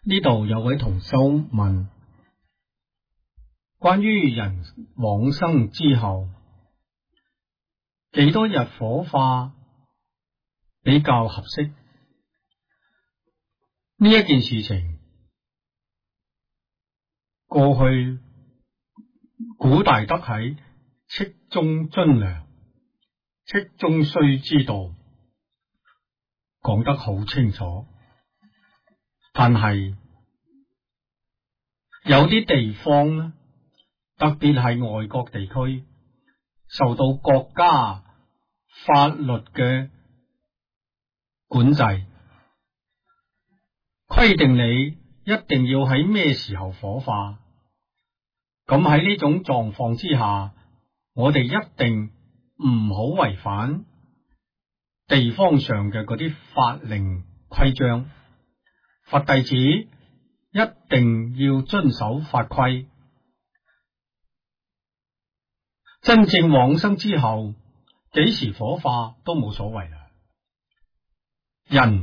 呢度有位同修問，關於人往生之後幾多日火化比較合適？呢一件事情，過去古大德喺戚中津梁、戚中須知道講得好清楚，但係有啲地方呢，特別係外國地區，受到國家法律嘅管制，規定你一定要喺咩時候火化。咁喺呢種狀況之下，我哋一定唔好違反地方上嘅嗰啲法令規章，佛弟子一定要遵守法規。真正往生之後，幾時火化都冇所謂啦。人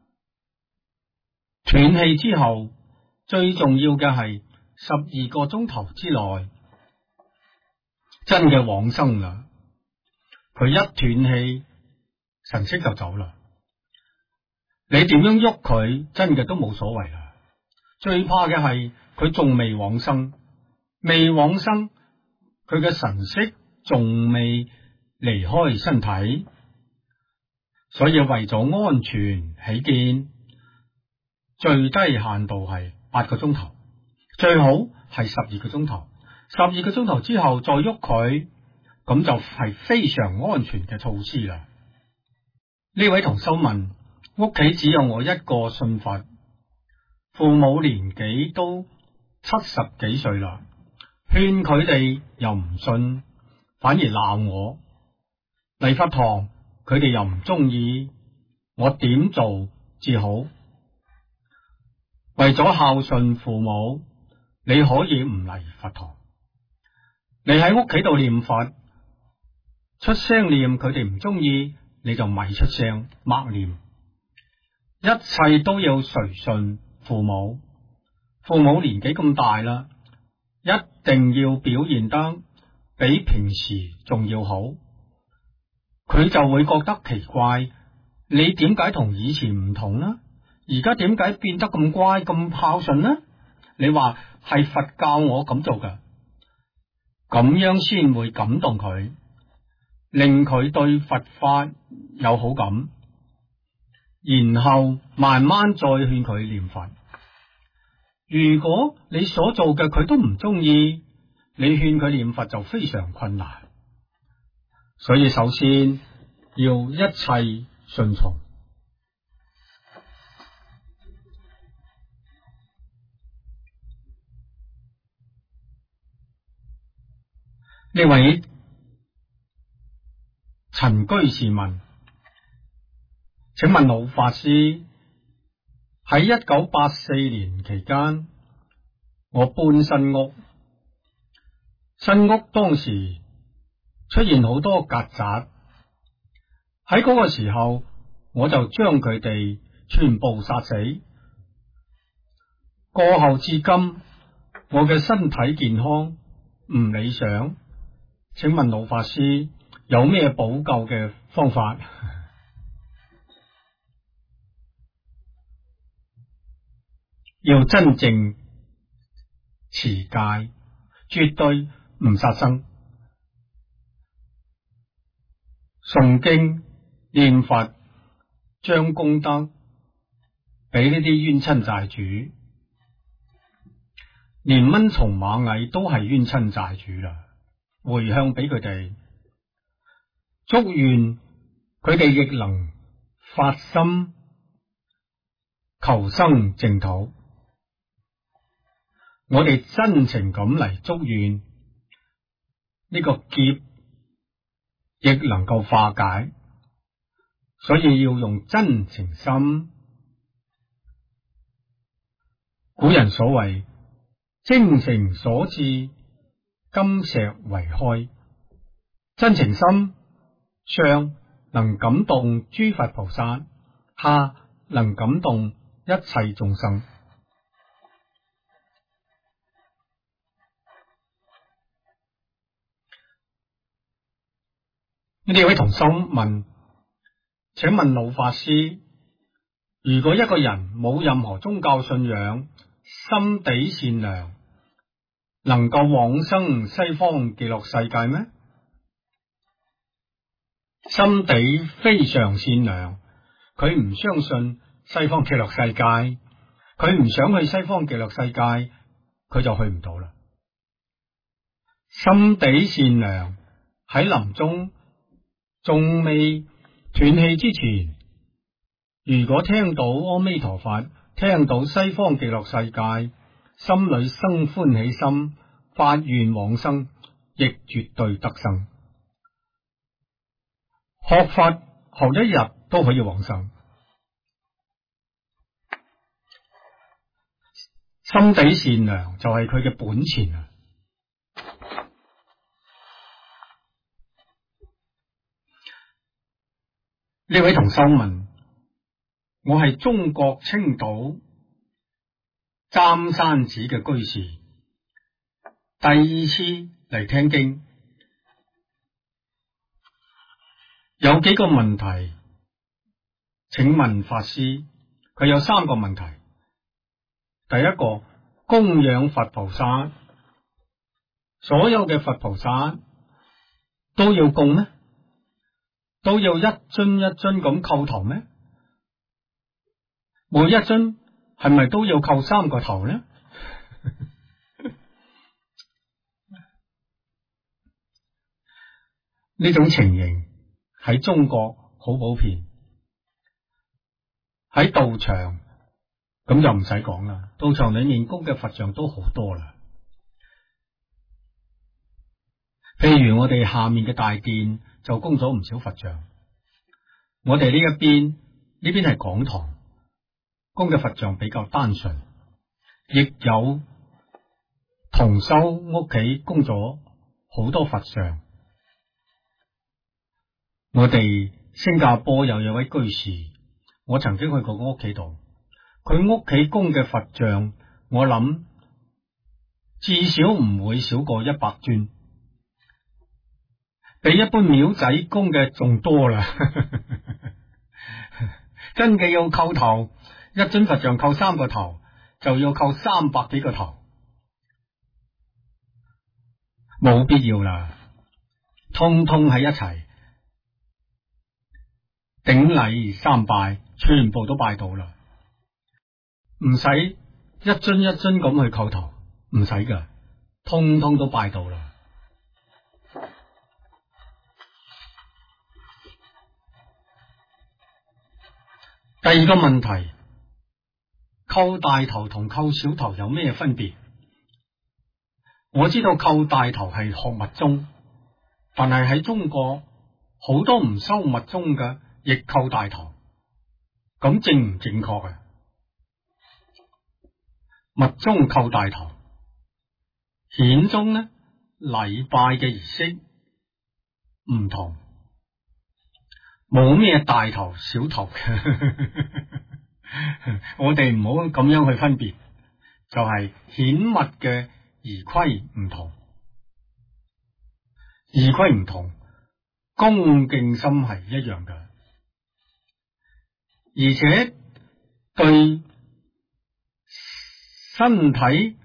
斷氣之後，最重要嘅係12個鐘頭之內真嘅往生啦。佢一斷氣，神識就走啦。你點樣喐佢，真嘅都冇所謂啦。最怕嘅係佢仲未往生，未往生，佢嘅神識仲未離開身體，所以為咗安全起見，最低限度係8個鐘頭，最好係12個鐘頭。12個鐘頭之後再喐佢，咁就係非常安全嘅措施啦。呢位同修問，屋企只有我一個信佛，父母年紀都70幾歲啦，勸佢哋又唔信，反而鬧我。嚟佛堂佢哋又唔中意，我點做至好？為咗孝順父母，你可以唔嚟佛堂，你喺屋企度念佛，出聲念，佢哋唔中意，你就咪出聲默念。一切都要隨順父母，父母年紀咁大啦，一定要表現得比平時仲要好，佢就會覺得奇怪，你點解同以前唔同呢？而家點解變得咁乖咁孝順呢？你話係佛教我咁做㗎，咁樣先會感動佢，令佢對佛法有好感，然後慢慢再勸佢念佛。如果你所做嘅佢都唔中意，你勸佢念佛就非常困難。所以首先要一切順從。呢位陳居士問，請問老法師，喺1984年期間，我搬新屋，新屋當時出現好多曱甴，喺嗰個時候我就將佢哋全部殺死。過後至今，我嘅身體健康唔理想，請問老法師有咩補救嘅方法？要真正持戒，絕對唔殺生，誦經念佛，將功德俾呢啲冤親債主，連蚊蟲螞蟻都係冤親債主啦，回向俾佢哋，祝願佢哋亦能發心求生淨土。我哋真情咁嚟祝願呢個劫亦能夠化解，所以要用真情心。古人所謂精誠所至，金石為開，真情心上能感動諸佛菩薩，下能感動一切眾生。 呢位同修問：請問老法師，如果一個人冇任何宗教信仰，心地善良，能夠往生西方極樂世界咩？心地非常善良，佢唔相信西方極樂世界，佢唔想去西方極樂世界，佢就去唔到啦。心地善良，喺臨終仲未斷氣之前，如果聽到阿彌陀佛，聽到西方極樂世界，心裏生歡喜心，發願往生，亦絕對得生。學佛學一日都可以往生。心地善良就係佢嘅本錢啊！呢位同修問：我係中國青島湛山寺嘅居士，第二次嚟聽經，有幾個問題，請問法師。佢有3個問題。第一個，供養佛菩薩，所有嘅佛菩薩都要供咩？都要一尊一尊咁叩頭咩？每一尊係咪都要叩3個頭呢？呢種情形喺中國好普遍，喺道場咁就唔使講啦，道場裏面供嘅佛像都好多啦。譬如我哋下面嘅大殿就供咗唔少佛像，我哋呢邊係講堂，供嘅佛像比較單純，亦有同修屋企供咗好多佛像。我哋新加坡又有位居士，我曾經去過個屋企度，佢屋企供嘅佛像，我諗至少唔會少過100尊，比一般廟仔供嘅仲多啦。真嘅要叩頭，一尊佛像叩3個頭，就要叩300幾個頭，冇必要啦，通通喺一齊頂禮3拜，全部都拜到啦，唔使一尊一尊咁去叩頭，唔使噶，通通都拜到啦。第二個問題，叩大頭同叩小頭有咩分別？我知道叩大頭係學密宗，但係喺中國好多唔修密宗嘅亦叩大頭，咁正唔正確啊？密宗叩大頭，顯宗呢禮拜嘅儀式唔同，冇咩大頭小頭嘅。我哋唔好咁樣去分別，就係顯密嘅儀規唔同，儀規唔同，恭敬心係一樣嘅，而且對身體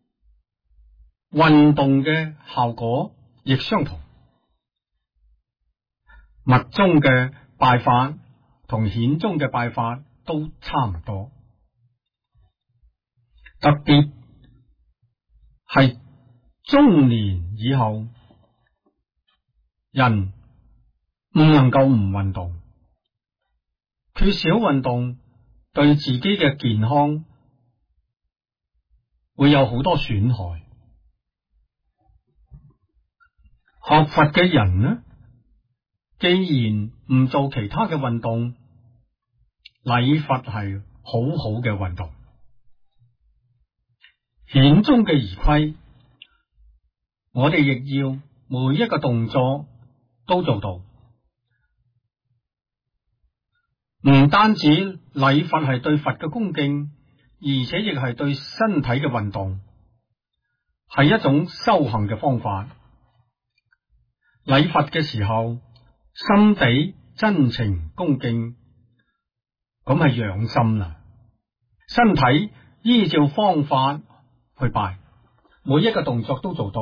運動嘅效果亦相同。密宗嘅拜法同顯宗嘅拜法都差唔多，特別係中年以後，人唔能夠唔運動，缺少運動對自己嘅健康會有好多損害。學佛嘅人呢，既然唔做其他嘅運動，禮佛係好好嘅運動。顯宗嘅儀規，我哋亦要每一個動作都做到，唔單止禮佛係對佛嘅恭敬，而且亦係對身體嘅運動，係一種修行嘅方法。禮佛嘅時候， 心地真情恭敬，咁係養心啦。身體依照方法去拜，每一個動作都做到。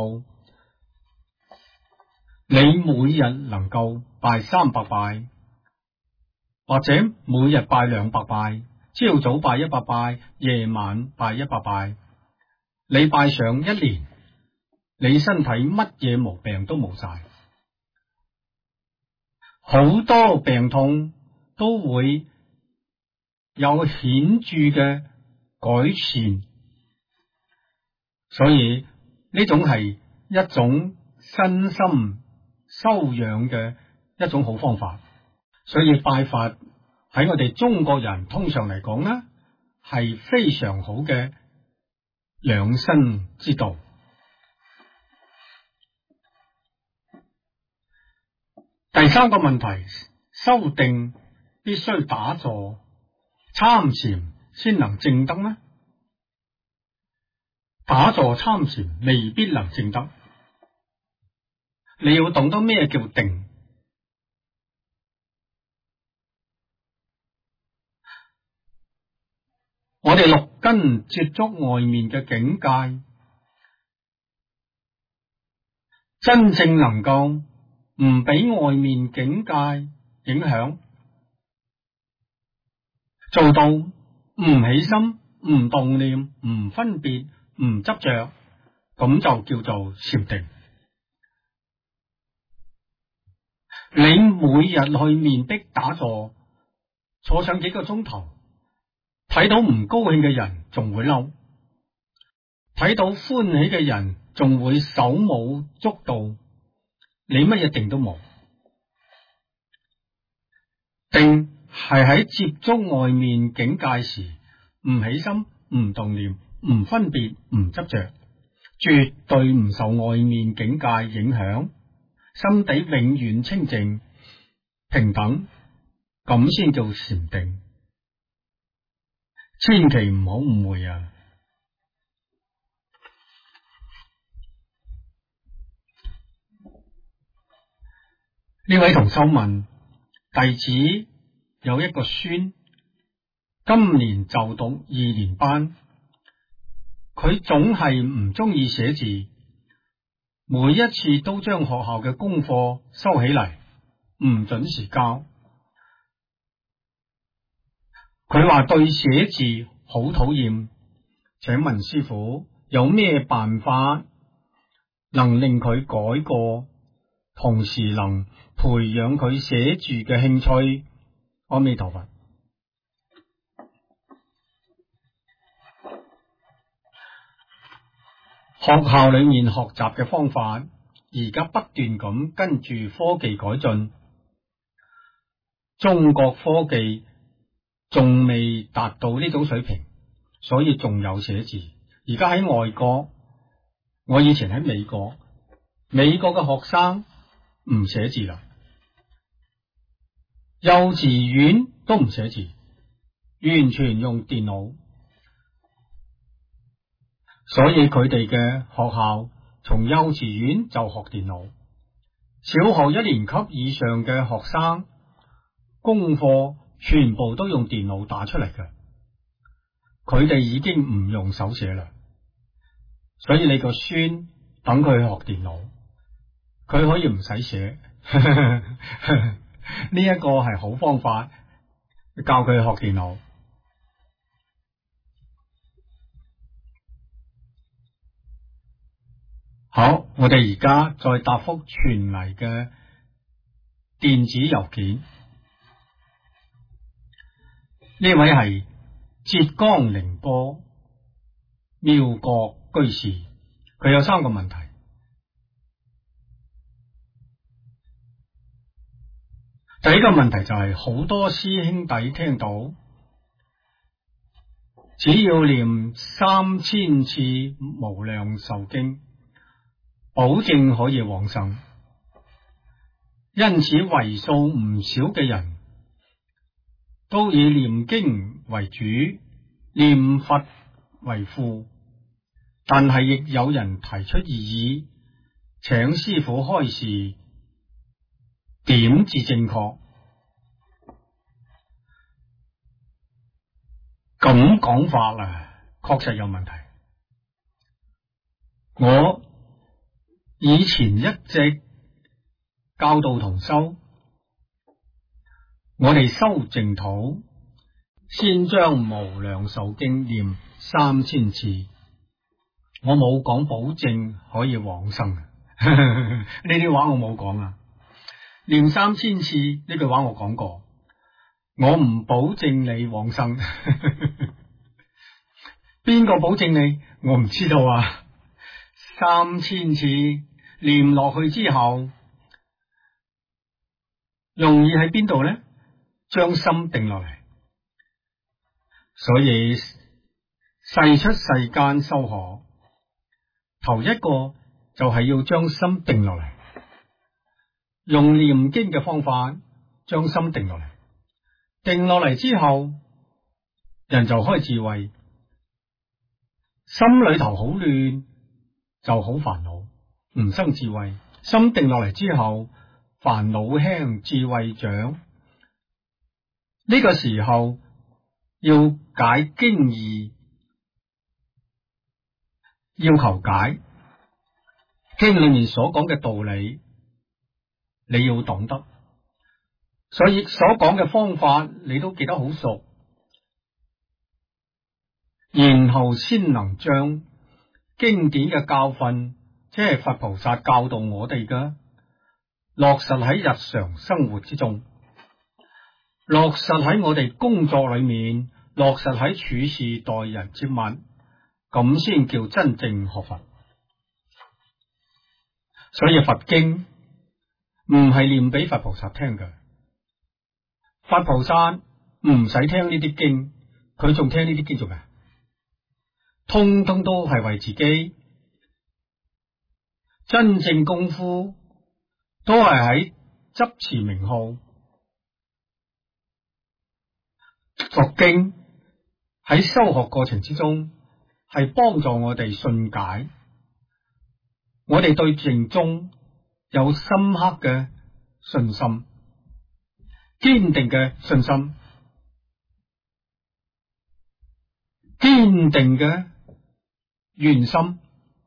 你每日能夠拜300拜，或者每日拜200拜，朝早拜100拜，夜晚拜100拜，你拜上1年，你身體乜嘢毛病都冇晒，好多病痛都會有顯著嘅改善。所以呢種係一種身心修養嘅一種好方法。所以拜佛喺我哋中國人通常嚟講呢，係非常好嘅養生之道。第3個問題，修定必須打坐參禪先能證得呢？打坐參禪未必能證得，你要懂得咩叫定。我哋6根接觸外面嘅境界，真正能夠唔俾外面境界影響，做到唔起心、唔動念、唔分別、唔執着，咁就叫做禪定。你每日去面壁打坐，坐上幾個鐘頭，睇到唔高興嘅人仲會嬲，睇到歡喜嘅人仲會手舞足蹈，你乜嘢定都冇。定係喺接觸外面境界時，唔起心、唔動念、唔分別、唔執着，絕對唔受外面境界影響，心底永遠清淨平等，咁先叫禪定。千祈唔好誤會啊！呢位同修問，弟子有一個孫，今年就讀2年班，佢總係唔中意寫字，每一次都將學校嘅功課收起嚟，唔準時交。佢話對寫字好討厭，請問師父有咩辦法能令佢改過，同時能培養佢寫字嘅興趣？阿彌陀佛。學校裏面學習嘅方法而家不斷咁跟住科技改進，中國科技仲未達到呢種水平，所以仲有寫字。而家喺外國，我以前喺美國嘅學生唔寫字啦，幼稚園都唔寫字，完全用電腦。所以佢哋嘅學校從幼稚園就學電腦，小學1年級以上嘅學生功課全部都用電腦打出嚟嘅，佢哋已經唔用手寫啦。所以你個孫等佢學電腦，佢可以唔使寫，呢一個係好方法，教佢學電腦。好，我哋而家再答覆傳嚟嘅電子郵件。呢位係浙江寧波妙國居士，佢有3個問題。第一個問題就係好多師兄弟聽到，只要念3000次無量壽經，保證可以往生，因此為數唔少嘅人都以念經為主，念佛為輔，但係亦有人提出異議，請師父開示點至正確？咁講法啊，確實有問題。我以前一直教導同修，我哋修淨土，先將無量壽經念3000次。我冇講保證可以往生，呢啲話我冇講啊。念3000次呢句話我講過，我唔保證你往生。邊個保證你？我唔知道啊。3000次念落去之後，容易喺邊度呢？將心定落嚟。所以世出世間修學，頭一個就係要將心定落嚟，用念經嘅方法將心定落嚟。定落嚟之後，人就開智慧。心裏頭好亂，就好煩惱，唔生智慧。心定落嚟之後，煩惱輕，智慧長。呢個時候要解經義，要求解經裏面所講嘅道理，你要懂得。所以所講嘅方法，你都記得好熟，然後先能將經典嘅教訓，即係佛菩薩教導我哋嘅，落實喺日常生活之中，落實喺我哋工作裏面，落實喺處事待人接物，咁先叫真正學佛。所以佛經唔係念俾佛菩薩聽嘅，佛菩薩唔使聽呢啲經，佢仲聽呢啲經做咩？通通都係為自己，真正功夫都係喺執持名號。讀經喺修學過程之中，係幫助我哋信解，我哋對淨宗有深刻嘅信心，堅定嘅信心，堅定嘅願心。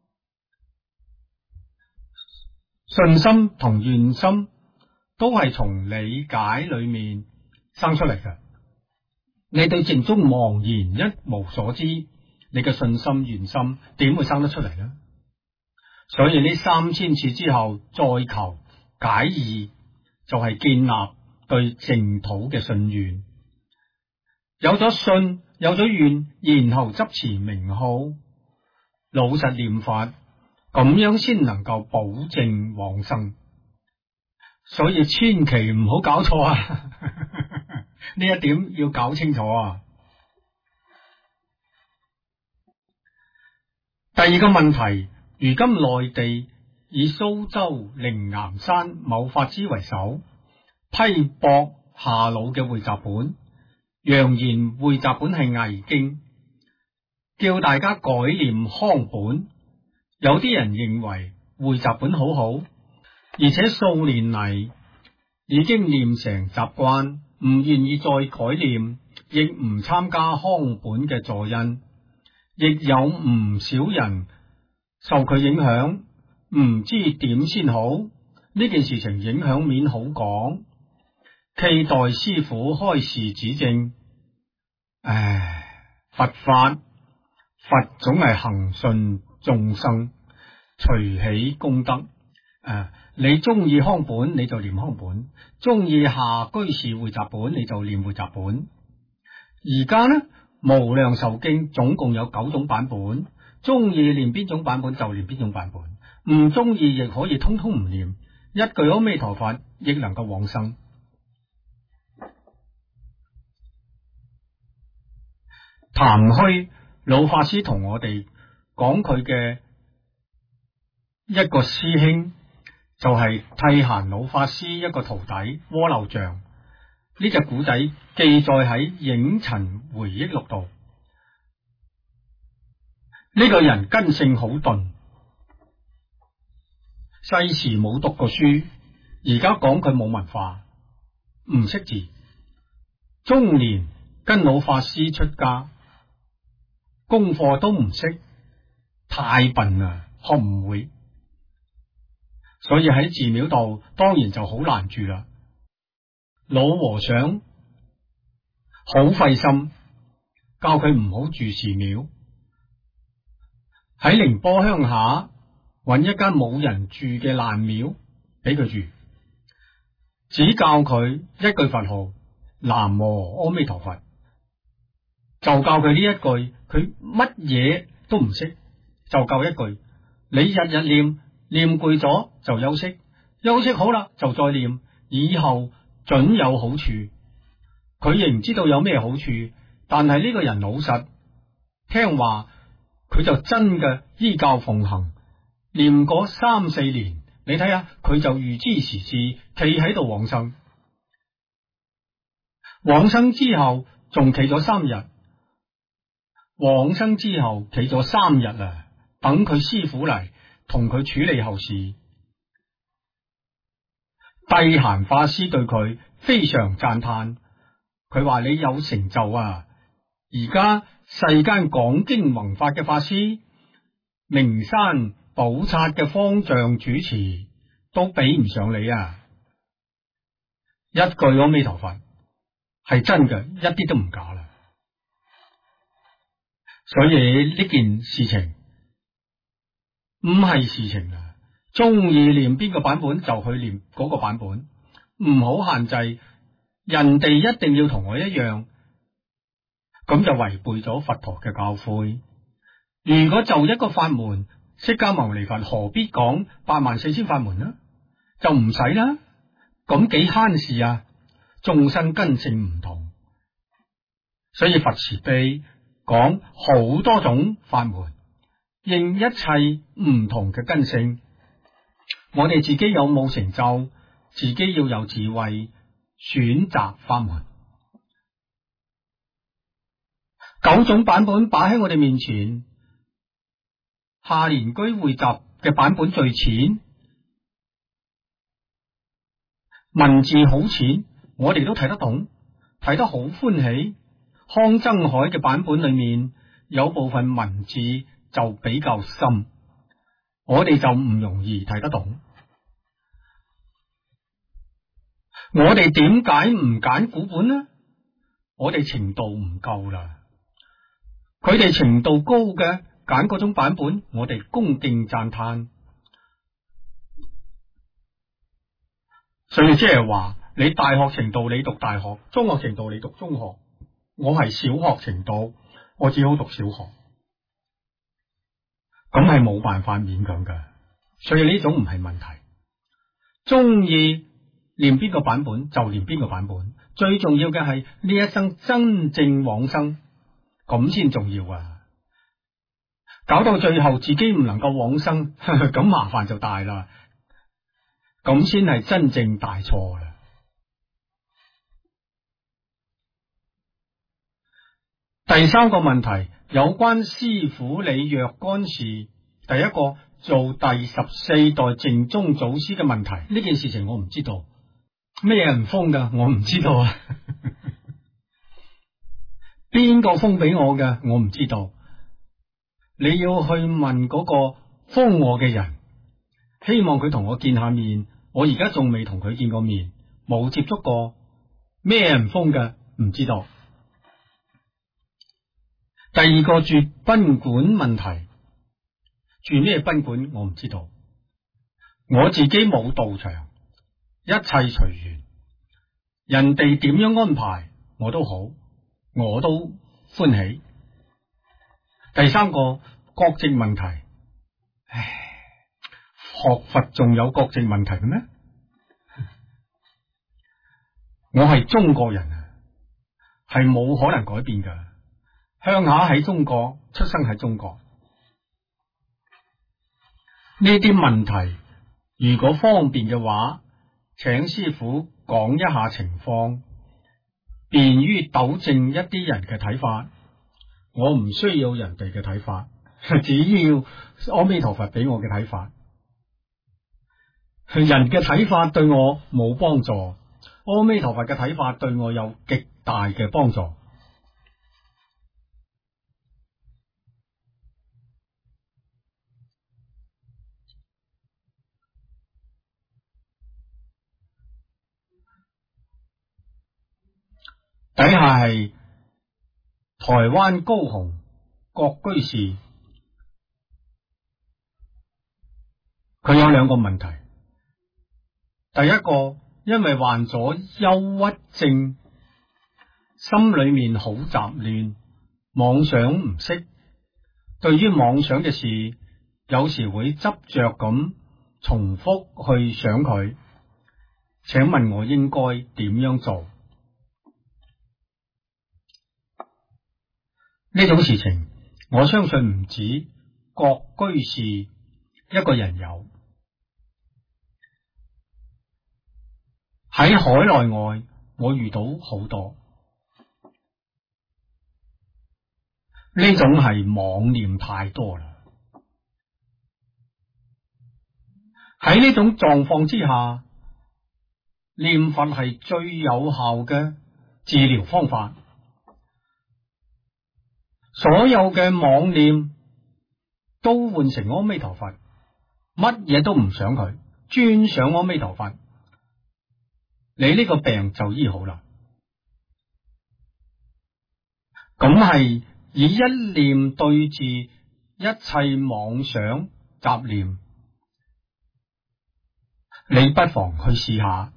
信心同願心都係從理解裏面生出嚟嘅。你對淨宗茫然一無所知，你嘅信心願心點會生得出嚟呢？所以呢3000次之後再求解義，就係建立對淨土嘅信願。有咗信，有咗願，然後執持名號，老實念法，咁樣先能夠保證往生。所以千祈唔好搞錯啊！呢一點要搞清楚啊！第二個問題，如今內地以蘇州靈岩山某法師為首，批駁下魯嘅匯集本，揚言匯集本係偽經，叫大家改念康本。有啲人認為匯集本好好，而且數年嚟已經念成習慣，唔願意再改念，亦唔參加康本嘅助印，亦有唔少人受佢影響，唔知點先好。呢件事情影響面好廣，期待師父開示指正。佛法，佛總係恒順眾生，隨喜功德。你中意康本你就念康本，中意下居士匯集本你就念匯集本。而家呢，無量壽經總共有9種版本，中意念邊種版本就念邊種版本，唔中意亦可以通通唔念，一句阿彌陀佛亦能夠往生。譚虛老法師同我哋講佢嘅一個師兄，就係剃閑老法師一個徒弟窩漏像。呢隻古仔記載喺影塵回憶錄度。呢個人根性好鈍，世時冇讀過書， 而家講佢冇文化，唔識字，中年跟老法師出家，功課都唔識，太笨啦，學唔會，所以喺寺廟度當然就好難住啦。老和尚好費心，教佢唔好住寺廟，喺寧波鄉下揾一間冇人住嘅爛廟俾佢住，只教佢一句佛號南無阿彌陀佛，就教佢呢一句，佢乜嘢都唔識，就教一句，你日日念，念攰咗就休息，休息好啦就再念，以後準有好處。佢亦唔知道有咩好處，但係呢個人老實聽話，佢就真嘅依教奉行，念嗰3-4年，你睇下佢就預知時至，企喺度往生。往生之後仲企咗3日，往生之後企咗3日啊，等佢師父嚟同佢處理後事。帝閑法師對佢非常讚嘆，佢話你有成就啊！而家世間講經弘法嘅法師，名山寶剎嘅方丈主持都比唔上你啊！一句阿彌陀佛係真嘅，一啲都唔假啦。所以呢件事情唔係事情啊，中意念邊個版本就去念嗰個版本，唔好限制人哋一定要同我一樣，咁就違背咗佛陀嘅教誨。如果就一個法門，釋迦牟尼佛何必講84000法門呢？就唔使啦，咁幾慳事啊！眾生根性唔同，所以佛慈悲講好多種法門，應一切唔同嘅根性。我哋自己有冇成就，自己要有智慧選擇法門。9種版本擺喺我哋面前，下蓮居匯集嘅版本最淺，文字好淺，我哋都睇得懂，睇得好歡喜。康增海嘅版本裏面有部分文字就比較深，我哋就唔容易睇得懂。我哋點解唔揀古本呢？我哋程度唔夠啦，佢哋程度高嘅揀嗰種版本，我哋恭敬讚嘆。所以即係話，你大學程度你讀大學，中學程度你讀中學，我係小學程度，我只好讀小學，咁係冇辦法勉強㗎。所以呢種唔係問題，中意念邊個版本就念邊個版本，最重要嘅係呢一生真正往生，咁先重要啊！搞到最後自己唔能夠往生，咁麻煩就大啦，咁先係真正大錯啦。第3個問題，有關師父理若干事。第一個做第14代淨宗祖師嘅問題，呢件事情我唔知道，咩人封噶，我唔知道啊。邊個封俾我嘅，我唔知道。你要去問嗰個封我嘅人，希望佢同我見下面。我而家仲未同佢見過面，冇接觸過，咩人封嘅唔知道。第2個住賓館問題，住咩賓館我唔知道，我自己冇道場，一切隨緣，人哋點樣安排我都好，我都歡喜。第3個國籍問題，學佛仲有國籍問題嘅咩？我係中國人啊，係冇可能改變噶。鄉下喺中國，出生喺中國。呢啲問題如果方便嘅話，請師父講一下情況，便於糾正一啲人嘅睇法。我唔需要人哋嘅睇法，只要阿彌陀佛俾我嘅睇法。 人嘅睇法對我冇幫助，阿彌陀佛嘅睇法對我有極大嘅幫助。底下係台灣高雄郭居士，佢有兩個問題。第一個，因為患咗憂鬱症，心裏面好雜亂，妄想唔息，對於妄想嘅事，有時會執着咁重複去想佢。請問我應該點樣做？呢種事情，我相信唔止郭居士一個人有，喺海內外我遇到好多。呢種係妄念太多啦。喺呢種狀況之下，念佛係最有效嘅治療方法。所有嘅妄念都換成阿彌陀佛，乜嘢都唔想佢，專想阿彌陀佛，你呢個病就醫好啦。咁係以一念對治一切妄想雜念，你不妨去試下。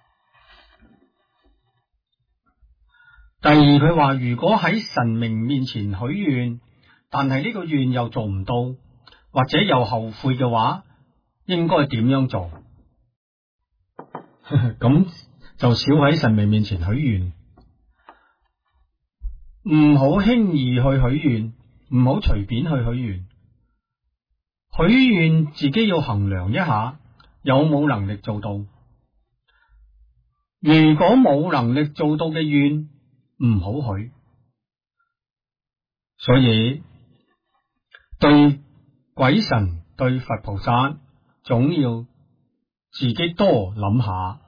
第二，佢話如果喺神明面前許願，但係呢個願又做唔到，或者又後悔嘅話，應該點樣做？咁就少喺神明面前許願，唔好輕易去許願，唔好隨便去許願。許願自己要衡量一下，有冇能力做到。如果冇能力做到嘅願，唔好許。所以對鬼神、對佛菩薩，總要自己多諗下。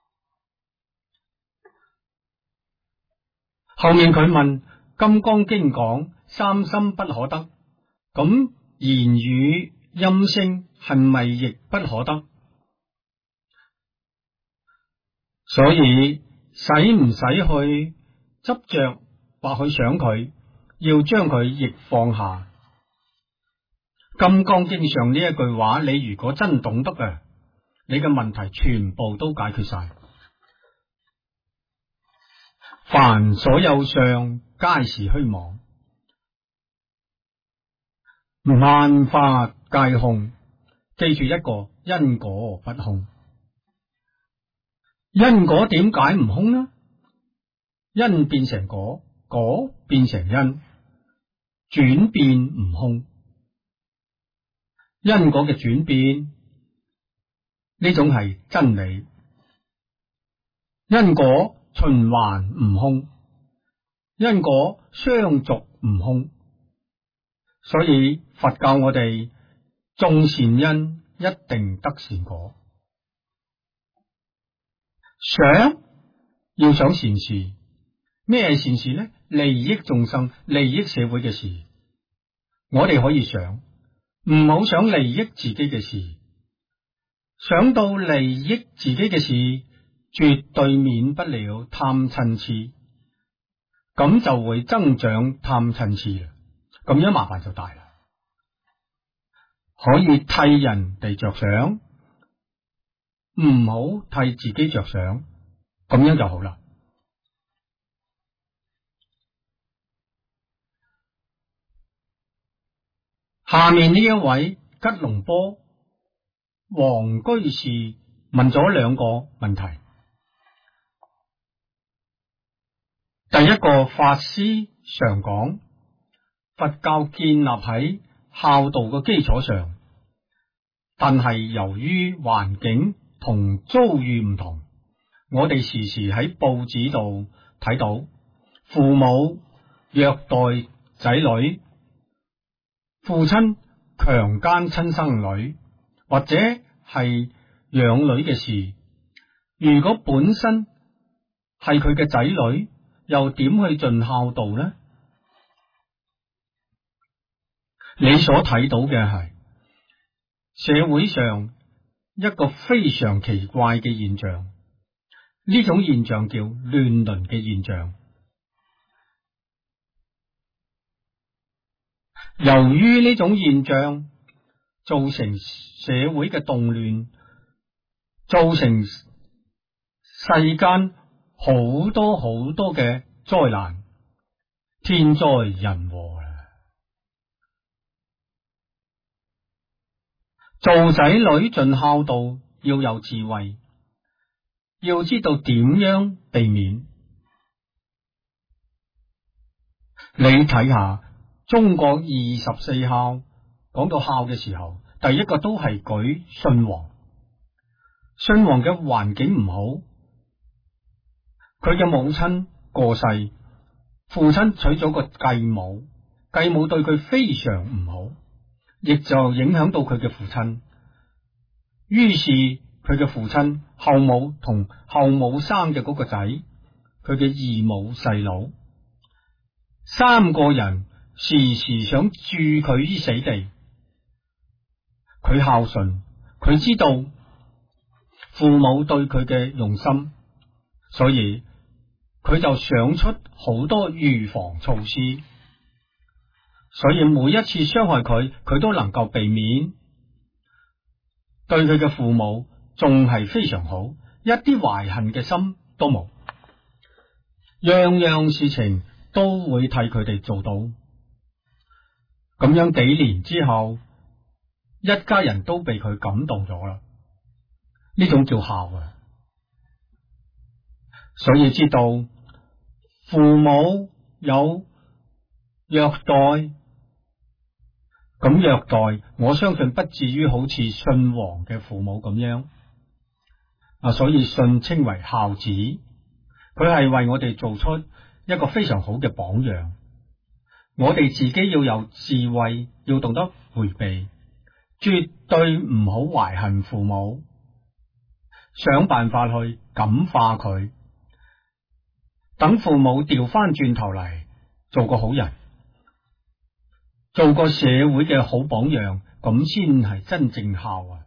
後面佢問《金剛經》講三心不可得，咁言語音聲係咪亦不可得？所以使唔使去執着或去想佢，要將佢亦放下。金剛經上呢一句話，你如果真懂得啊，你嘅問題全部都解決晒。凡所有相，皆是虛妄，萬法皆空。記住一個因果不空。因果點解唔空呢？因變成果，果變成因，轉變唔空。因果嘅轉變，呢種係真理。因果循環唔空，因果相續唔空。所以佛教我哋種善因，一定得善果。想要想善事，咩善事呢？利益眾生、利益社會嘅事，我哋可以想，唔好想利益自己嘅事。想到利益自己嘅事，絕對免不了貪嗔癡，咁就會增長貪嗔癡啦。咁樣麻煩就大啦。可以替人哋着想，唔好替自己着想，咁樣就好啦。下面呢一位吉隆坡黃居士問咗兩個問題。第一個，法師常講佛教建立喺孝道嘅基礎上，但係由於環境同遭遇唔同，我哋時時喺報紙度睇到父母虐待仔女，父親強姦親生女，或者係養女嘅事。如果本身係佢嘅仔女，又點去盡孝道呢？你所睇到嘅係社會上一個非常奇怪嘅現象，呢種現象叫亂倫嘅現象。由於呢種現象造成社會嘅動亂，造成世間好多好多嘅災難，天災人禍。做仔女盡孝道要有智慧，要知道點樣避免。你睇下中國24孝，講到孝嘅時候，第一個都係舉舜王。舜王嘅環境唔好，佢嘅母親過世，父親娶咗個繼母，繼母對佢非常唔好，亦就影響到佢嘅父親。於是佢嘅父親、後母同後母生嘅嗰個仔，佢嘅異母細佬，三個人時時想置佢於死地。佢孝順，佢知道父母對佢嘅用心，所以佢就想出好多預防措施，所以每一次傷害佢，佢都能夠避免。對佢嘅父母仲係非常好，一啲懷恨嘅心都冇，樣樣事情都會替佢哋做到。咁樣幾年之後，一家人都被佢感動咗啦。呢種叫孝啊！所以知道父母有虐待，咁虐待，我相信不至於好似舜王嘅父母咁樣。所以舜稱為孝子，佢係為我哋做出一個非常好嘅榜樣。我哋自己要有智慧，要懂得回避，絕對唔好懷恨父母，想辦法去感化佢，等父母調翻轉頭嚟做個好人，做個社會嘅好榜樣，咁先係真正孝啊！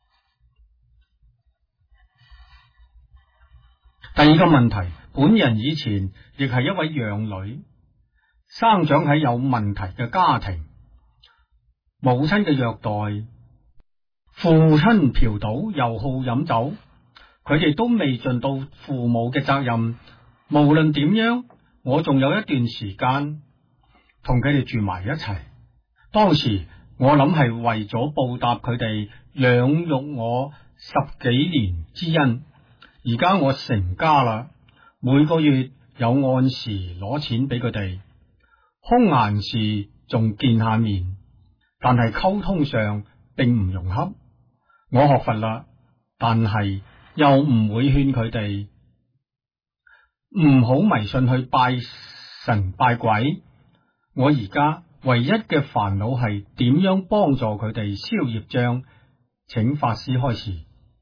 第二個問題，本人以前亦係一位養女，生長喺有問題嘅家庭，母親嘅虐待，父親嫖賭又好飲酒，佢哋都未盡到父母嘅責任。無論點樣，我仲有一段時間同佢哋住埋一齊。當時我諗係為咗報答佢哋養育我10幾年之恩。而家我成家啦，每個月有按時攞錢俾佢哋，空閒時仲見下面，但係溝通上並唔融洽。我學佛啦，但係又唔會勸佢哋唔好迷信去拜神拜鬼。我而家唯一嘅煩惱係點樣幫助佢哋消業障，請法師開示。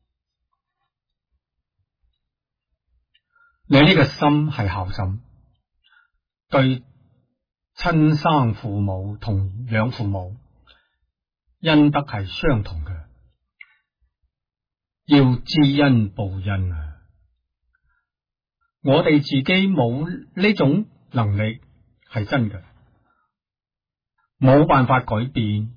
你呢個心係孝心，對親生父母同養父母恩德係相同嘅，要知恩報恩啊！我哋自己冇呢種能力係真嘅，冇辦法改變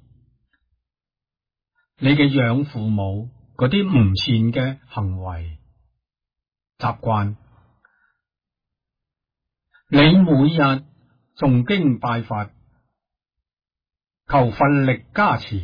你嘅養父母嗰啲唔善嘅行為習慣。你每日誦經拜佛，求佛力加持。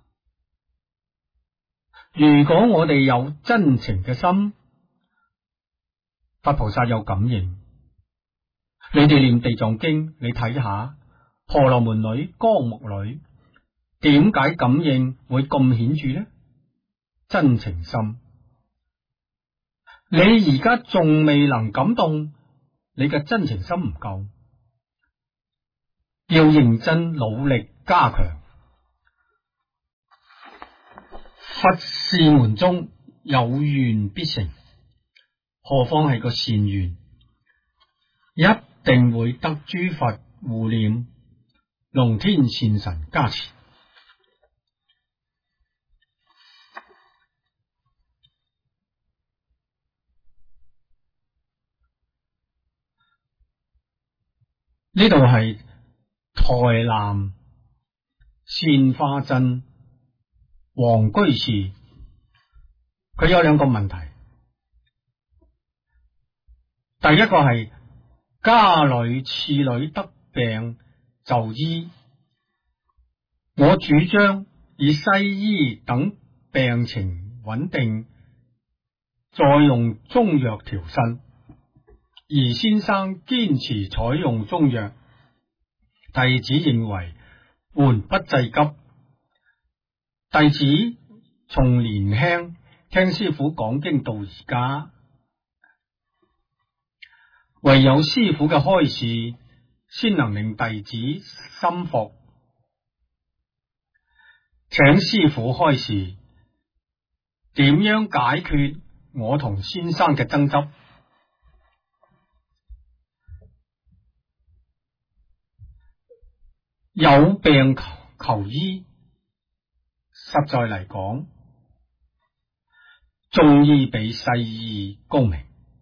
如果我哋有真情嘅心，佛菩薩有感應。你哋念地藏經，你睇下婆羅門女、光目女，點解感應會咁顯著呢？真情心。你而家仲未能感動，你嘅真情心唔夠，要認真努力加強。佛事門中有願必成，何況係個善願，一定會得諸佛護念，龍天善神加持。呢度係台南善化鎮黃居士，佢有兩個問題。第一個係家裏次女得病就醫，我主張以西醫等病情穩定，再用中藥調身。而先生堅持採用中藥，弟子認為緩不濟急。弟子從年輕聽師父講經到而家，唯有師父嘅開示，先能令弟子心服。請師父開示，點樣解決我同先生嘅爭執？有病求醫，實在嚟講，中醫比西醫高明。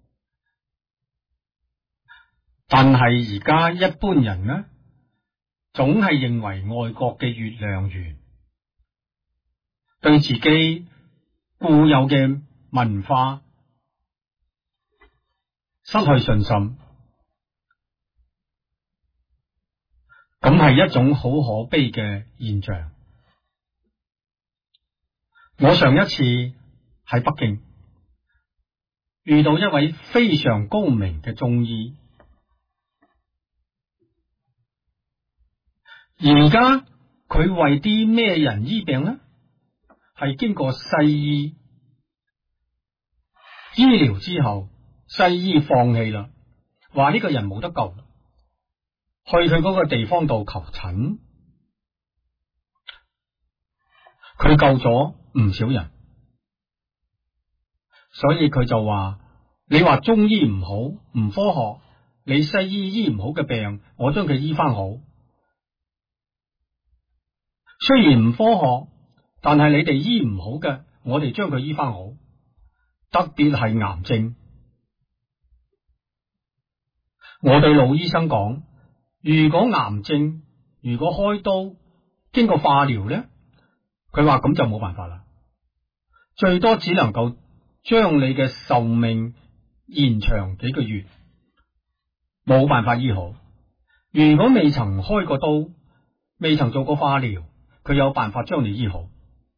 但係而家一般人呢，總係認為外國嘅月亮圓，對自己固有嘅文化失去信心。咁係一種好可悲嘅現象。我上一次喺北京遇到一位非常高明嘅中醫，而家佢為啲咩人醫病呢？係經過西醫醫療之後，西醫放棄啦，話呢個人冇得救。去佢嗰個地方度求診，佢救咗唔少人，所以佢就話：你話中醫唔好，唔科學，你西醫醫唔好嘅病，我將佢醫翻好。雖然唔科學，但係你哋醫唔好嘅，我哋將佢醫翻好。特別係癌症，我對老醫生講。如果癌症，如果開刀經過化療呢，佢話咁就冇辦法啦，最多只能夠將你嘅壽命延長幾個月，冇辦法醫好。如果未曾開過刀，未曾做過化療，佢有辦法將你醫好。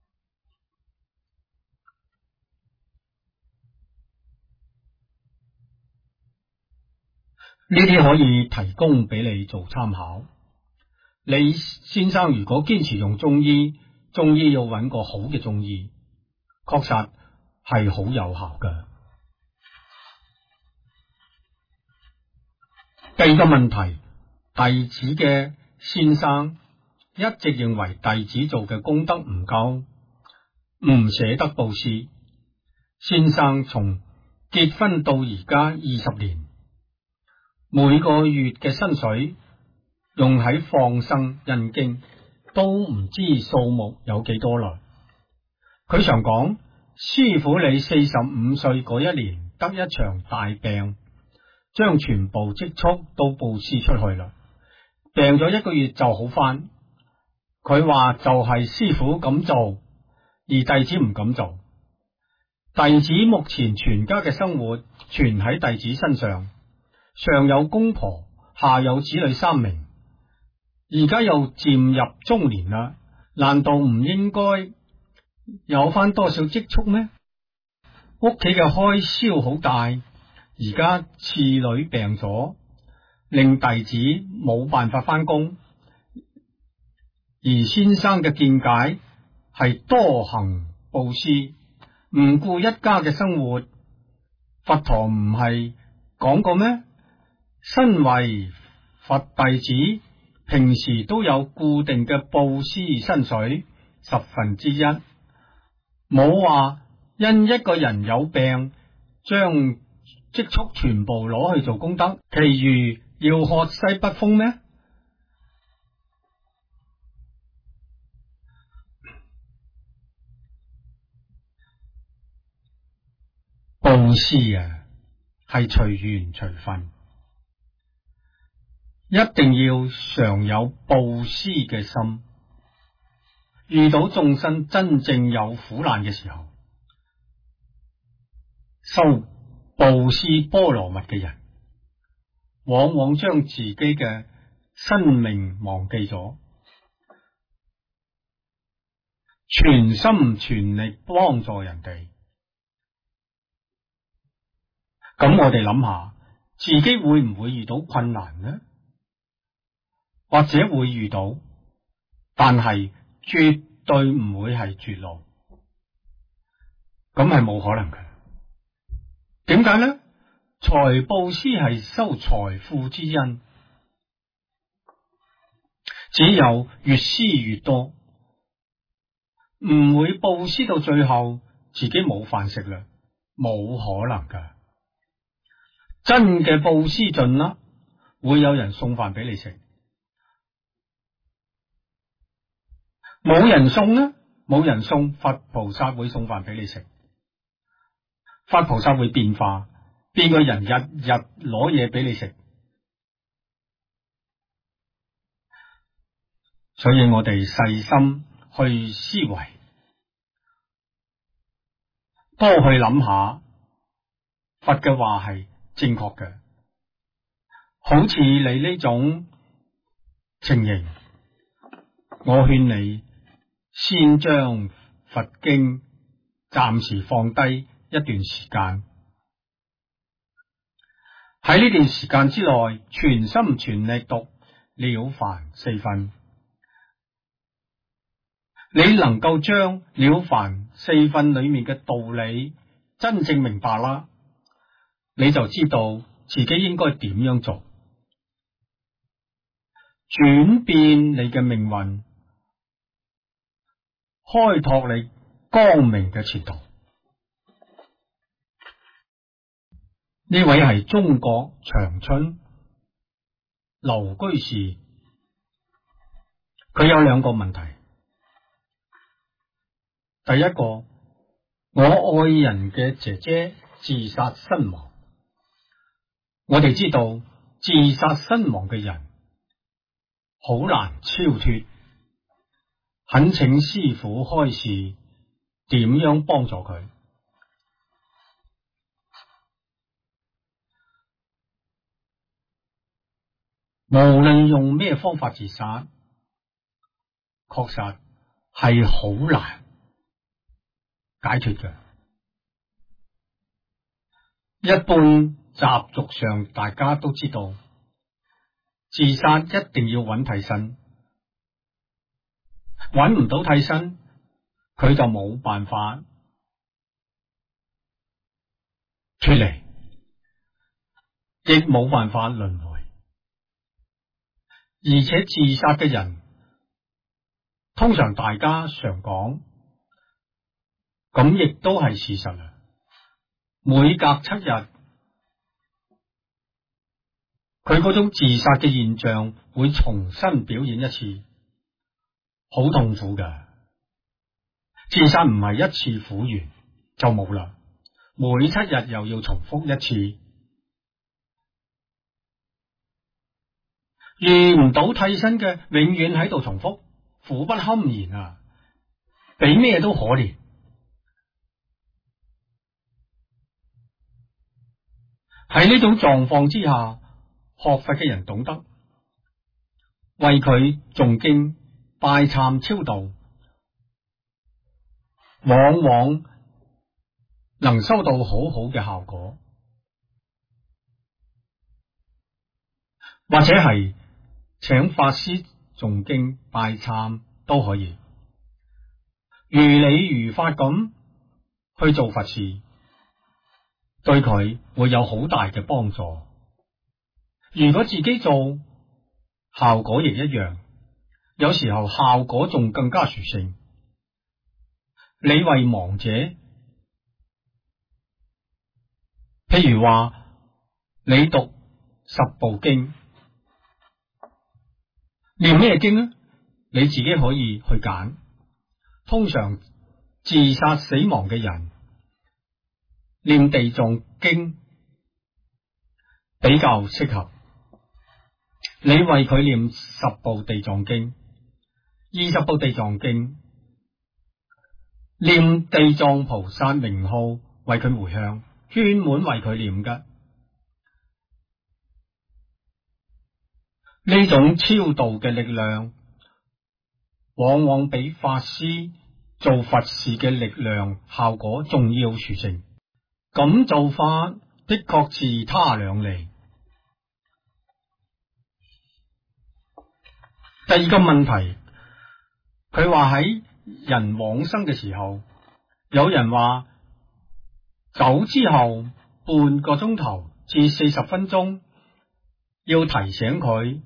呢啲可以提供俾你做參考。李先生如果堅持用中醫，中醫要揾個好嘅中醫，確實係好有效嘅。第二個問題，弟子嘅先生一直認為弟子做嘅功德唔夠，唔捨得布施。先生從結婚到而家20年，每個月嘅薪水用喺放生印經都唔知數目有幾多啦。佢常講，師父你45歲嗰一年得一場大病，將全部積蓄都布施出去啦，病咗1個月就好返。佢話就係師父咁做，而弟子唔敢做。弟子目前全家嘅生活全喺弟子身上，上有公婆，下有子女3名，而家又漸入中年啦，難道唔應該有翻多少積蓄咩？屋企嘅開銷好大，而家次女病咗，令弟子冇辦法翻工。而先生嘅見解係多行布施，唔顧一家嘅生活。佛陀唔係講過咩？身為佛弟子，平時都有固定嘅布施薪水1/10，冇話因一個人有病，將積蓄全部攞去做功德，其餘要喝西北風咩？布施啊，係隨緣隨分，一定要常有布施嘅心。遇到眾生真正有苦難嘅時候，修布施波羅蜜嘅人，往往將自己嘅生命忘記咗，全心全力幫助人哋。咁我哋諗下，自己會唔會遇到困難呢？或者會遇到，但係絕對唔會係絕路，咁係冇可能嘅。點解呢？財布施係修財富之因，只有越施越多，唔會布施到最後自己冇飯食啦，冇可能噶。真嘅布施盡啦，會有人送飯俾你食。冇人送呢？冇人送，佛菩薩會送飯俾你食。佛菩薩會變化，變個人日日攞嘢俾你食。所以我哋細心去思維，多去諗下，佛嘅話係正確嘅。好似你呢種情形，我勸你先將佛經暫時放低一段時間，喺呢段時間之內，全心全力讀了凡四訓。你能夠將了凡四訓裏面嘅道理真正明白啦，你就知道自己應該點樣做，轉變你嘅命運，開拓你光明嘅前途。呢位係中國長春劉居士，佢有兩個問題。第一個，我愛人嘅姐姐自殺身亡。我哋知道自殺身亡嘅人好難超脫，懇請師父開示點樣幫助佢。無論用咩方法自殺，確實係好難解脫嘅。一般習俗上大家都知道，自殺一定要揾替身，揾唔到替身，佢就冇辦法出嚟，亦冇辦法輪迴。而且自殺嘅人，通常大家常講，咁亦都係事實啦。每隔7日，佢嗰種自殺嘅現象會重新表演一次，好痛苦㗎。自殺唔係一次苦完就冇啦，每7日又要重複一次。遇唔到替身嘅，永遠喺度重複，苦不堪言啊！比咩都可憐。喺呢種狀況之下，學佛嘅人懂得為佢誦經、拜懺、超度，往往能收到好好嘅效果，或者係請法師誦經拜懺都可以，如理如法咁去做佛事，對佢會有好大嘅幫助。如果自己做，效果亦一樣，有時候效果仲更加殊勝。你為亡者譬如話你讀10部經，念咩經呢？你自己可以去揀。通常自殺死亡嘅人念地藏經比較適合。你為佢念10部地藏經、20部地藏經，念地藏菩薩名號，為佢回向，專門為佢念嘅呢種超度嘅力量，往往比法師做佛事嘅力量效果仲要殊勝。咁做法的確自他兩離。第二個問題，佢話喺人往生嘅時候，有人話走之後半個鐘頭至40分鐘要提醒佢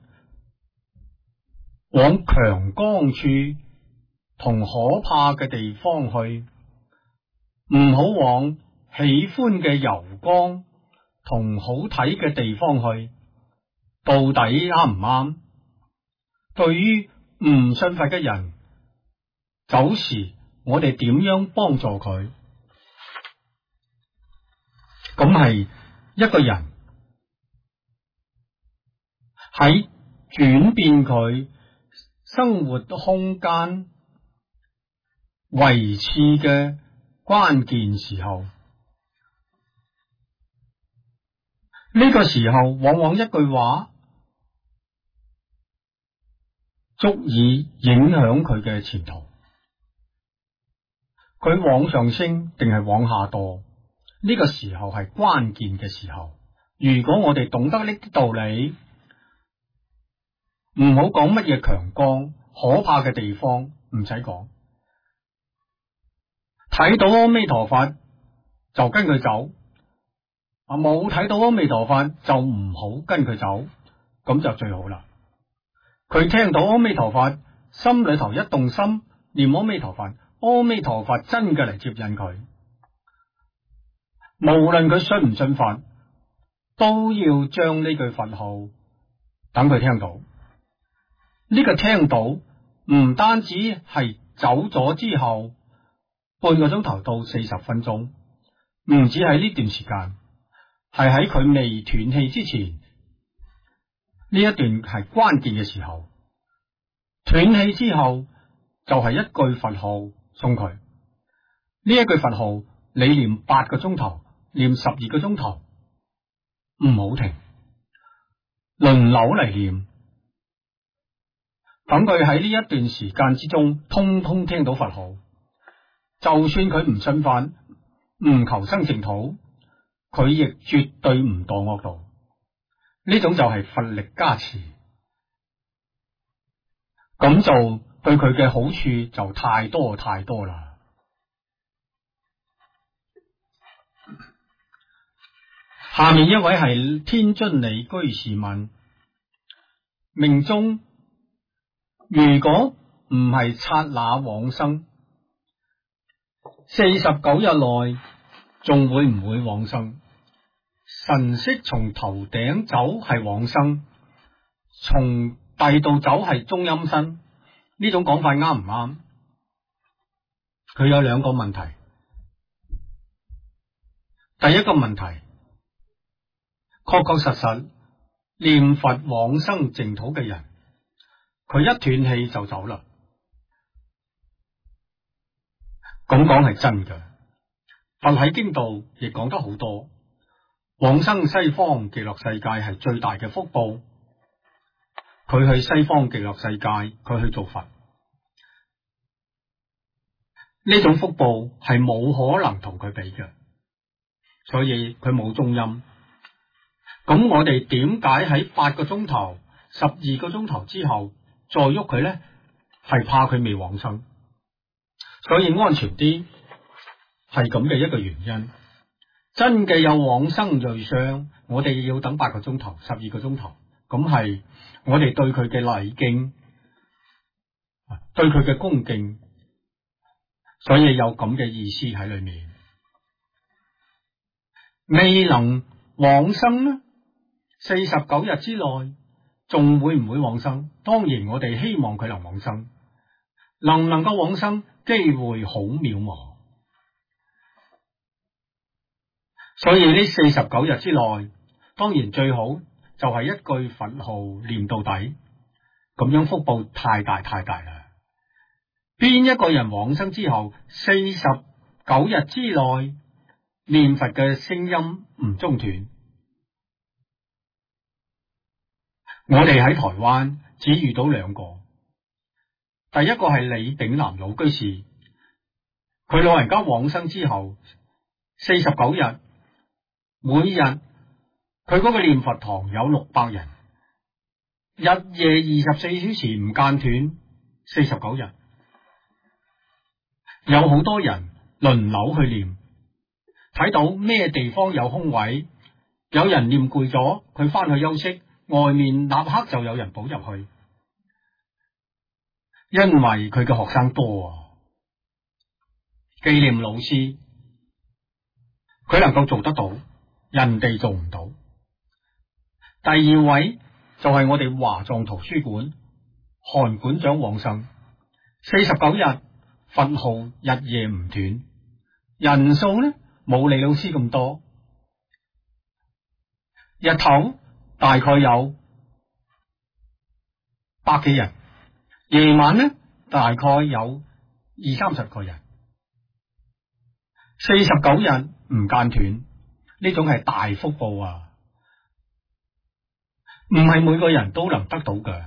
往強光處同可怕嘅地方去，唔好往喜歡嘅柔光同好睇嘅地方去，到底啱唔啱？對於唔信佛嘅人，走時我哋點樣幫助佢？咁係一個人喺轉變佢生活空間維持嘅關鍵時候，呢個時候往往一句話足以影響佢嘅前途。佢往上升定係往下墮，呢個時候係關鍵嘅時候。如果我哋懂得呢啲道理，唔好講乜嘢強光可怕嘅地方，唔使講，睇到阿彌陀佛就跟佢走，冇睇到阿彌陀佛就唔好跟佢走，咁就最好啦。佢聽到阿彌陀佛，心裏頭一動心念阿彌陀佛，阿彌陀佛真嘅嚟接引佢。無論佢信唔信佛，都要將呢句佛號等佢聽到。呢個聽到唔單止係走咗之後半個鐘頭到40分鐘，唔止係呢段時間，係喺佢未斷氣之前，呢一段係關鍵嘅時候。斷氣之後就係一句佛號送佢。呢一句佛號你念8個鐘頭，念12個鐘頭，唔好停，輪流嚟念，等佢喺呢一段時間之中通通聽到佛號。就算佢唔信佛，唔求生淨土，佢亦絕對唔墮惡道。呢種就係佛力加持，咁就對佢嘅好處就太多太多啦。下面一位係天津里居士問：命中如果唔係剎那往生，49日內仲會唔會往生？神識從頭頂走係往生，從第度走係中陰身，呢種講法啱唔啱？佢有兩個問題。第一個問題，確確實實念佛往生淨土嘅人，佢一斷氣就走啦。咁講係真嘅。佛喺經度亦講得好多，往生西方極樂世界係最大嘅福報。佢去西方極樂世界，佢去做佛，呢種福報係冇可能同佢比嘅，所以佢冇中陰。咁我哋點解喺8個鐘頭、12個鐘頭之後再喐佢呢？係怕佢未往生，所以安全啲，係咁嘅一個原因。真嘅有往生瑞相，我哋要等8個鐘頭、12個鐘頭，咁係我哋對佢嘅禮敬，對佢嘅恭敬，所以有咁嘅意思喺裏面。 未能往生呢，49日之內仲會唔會往生？當然我哋希望佢能往生，能唔能夠往生，機會好渺茫。所以呢49日之內，當然最好就係一句佛號念到底，咁樣福報太大太大啦。邊一個人往生之後49日之內念佛嘅聲音唔中斷？我哋喺台灣只遇到兩個，第一個係李炳南老居士，佢老人家往生之後49日，每日佢嗰個念佛堂有600人，日夜24小時唔間斷，49日，有好多人輪流去念，睇到咩地方有空位，有人念攰咗，佢翻去休息，外面立刻就有人補入去，因為佢嘅學生多啊。紀念老師，佢能夠做得到，人哋做唔到。第二位就係我哋華藏圖書館韓館長往生，49日佛號日夜唔斷，人數呢冇李老師咁多，日頭大概有100幾人，夜晚呢大概有20-30個人，49日唔間斷，呢種係大福報啊！唔係每個人都能得到嘅。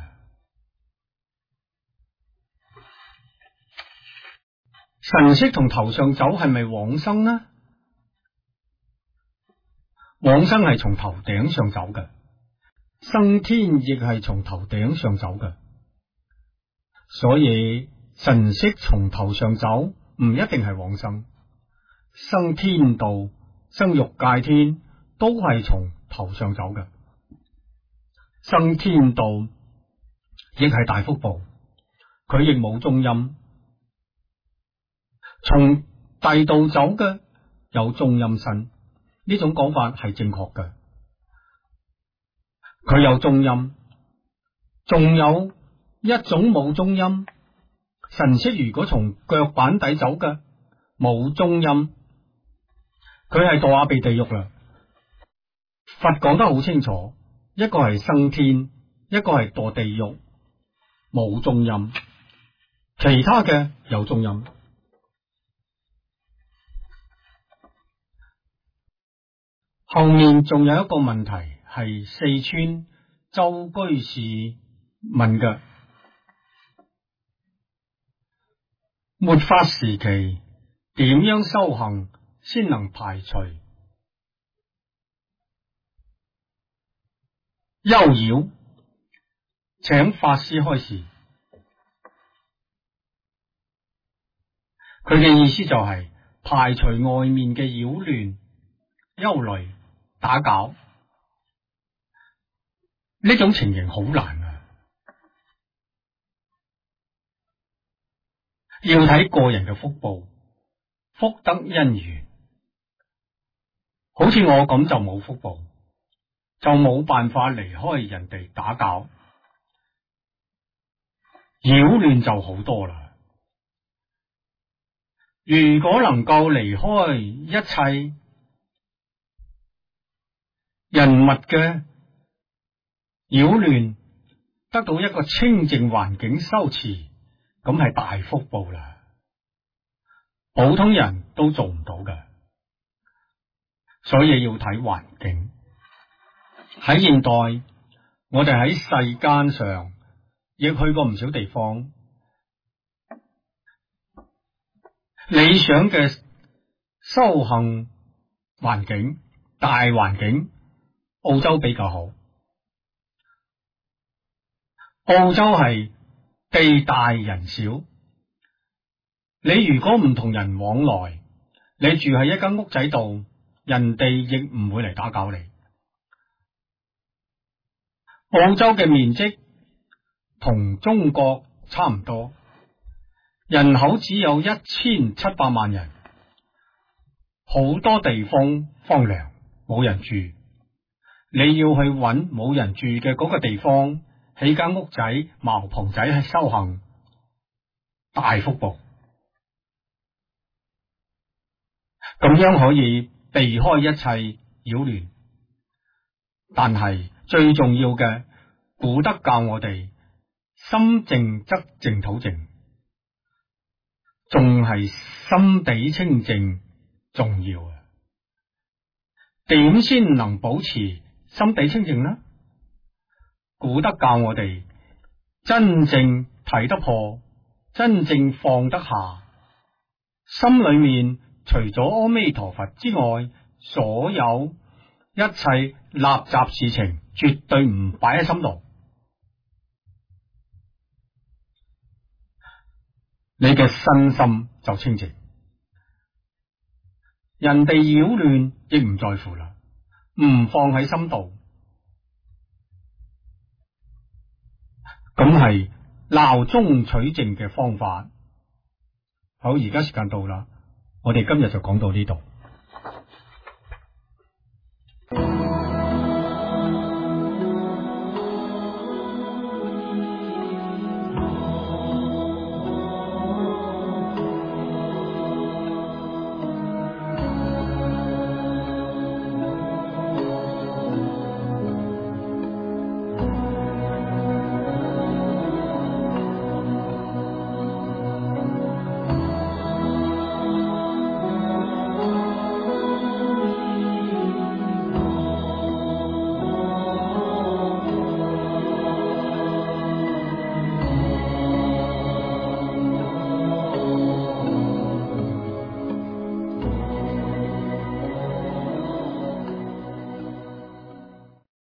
神識同頭上走係咪往生呢？往生係從頭頂上走嘅，生天亦係從頭頂上走嘅，所以神識從頭上走唔一定係往生。生天道、生欲界天都係從頭上走嘅。生天道亦係大福報，佢亦冇中陰。從地道走嘅有中陰身，呢種講法係正確嘅。佢有中陰，仲有一種冇中陰。神識如果從腳板底走嘅冇中陰，佢係墮阿鼻地獄啦。佛講得好清楚，一個係生天，一個係墮地獄，冇中陰，其他嘅有中陰。後面仲有一個問題係四川周居士問嘅，末法時期點樣修行先能排除憂擾？請法師開示。佢嘅意思就係排除外面嘅擾亂、憂慮、打攪，呢種情形好難啊！要睇個人嘅福報、福德因緣。好似我咁就冇福報，就冇辦法離開人哋打攪，擾亂就好多啦。如果能夠離開一切人物嘅擾亂，得到一個清淨環境修持，咁係大福報啦。普通人都做唔到嘅，所以要睇環境。喺現代，我哋喺世間上亦去過唔少地方，理想嘅修行環境、大環境，澳洲比較好。澳洲係地大人少，你如果唔同人往來，你住喺一間屋仔度，人哋亦唔會嚟打攪你。澳洲嘅面積同中國差唔多，人口只有1700萬人，好多地方荒涼， 冇人住，你要去揾冇人住嘅嗰個地方，起間屋仔、茅棚仔去修行，大福報。咁樣可以避開一切擾亂，但係最重要嘅，古德教我哋心靜則淨土靜，仲係心地清淨重要啊！點先能保持心地清淨呢？古德教我哋真正睇得破，真正放得下，心裏面除咗阿彌陀佛之外，所有一切垃雜事情絕對唔擺喺心度，你嘅身心就清淨，人哋擾亂亦唔在乎啦，唔放喺心度，咁係鬧中取靜嘅方法。好，而家時間到啦，我哋今日就講到呢度。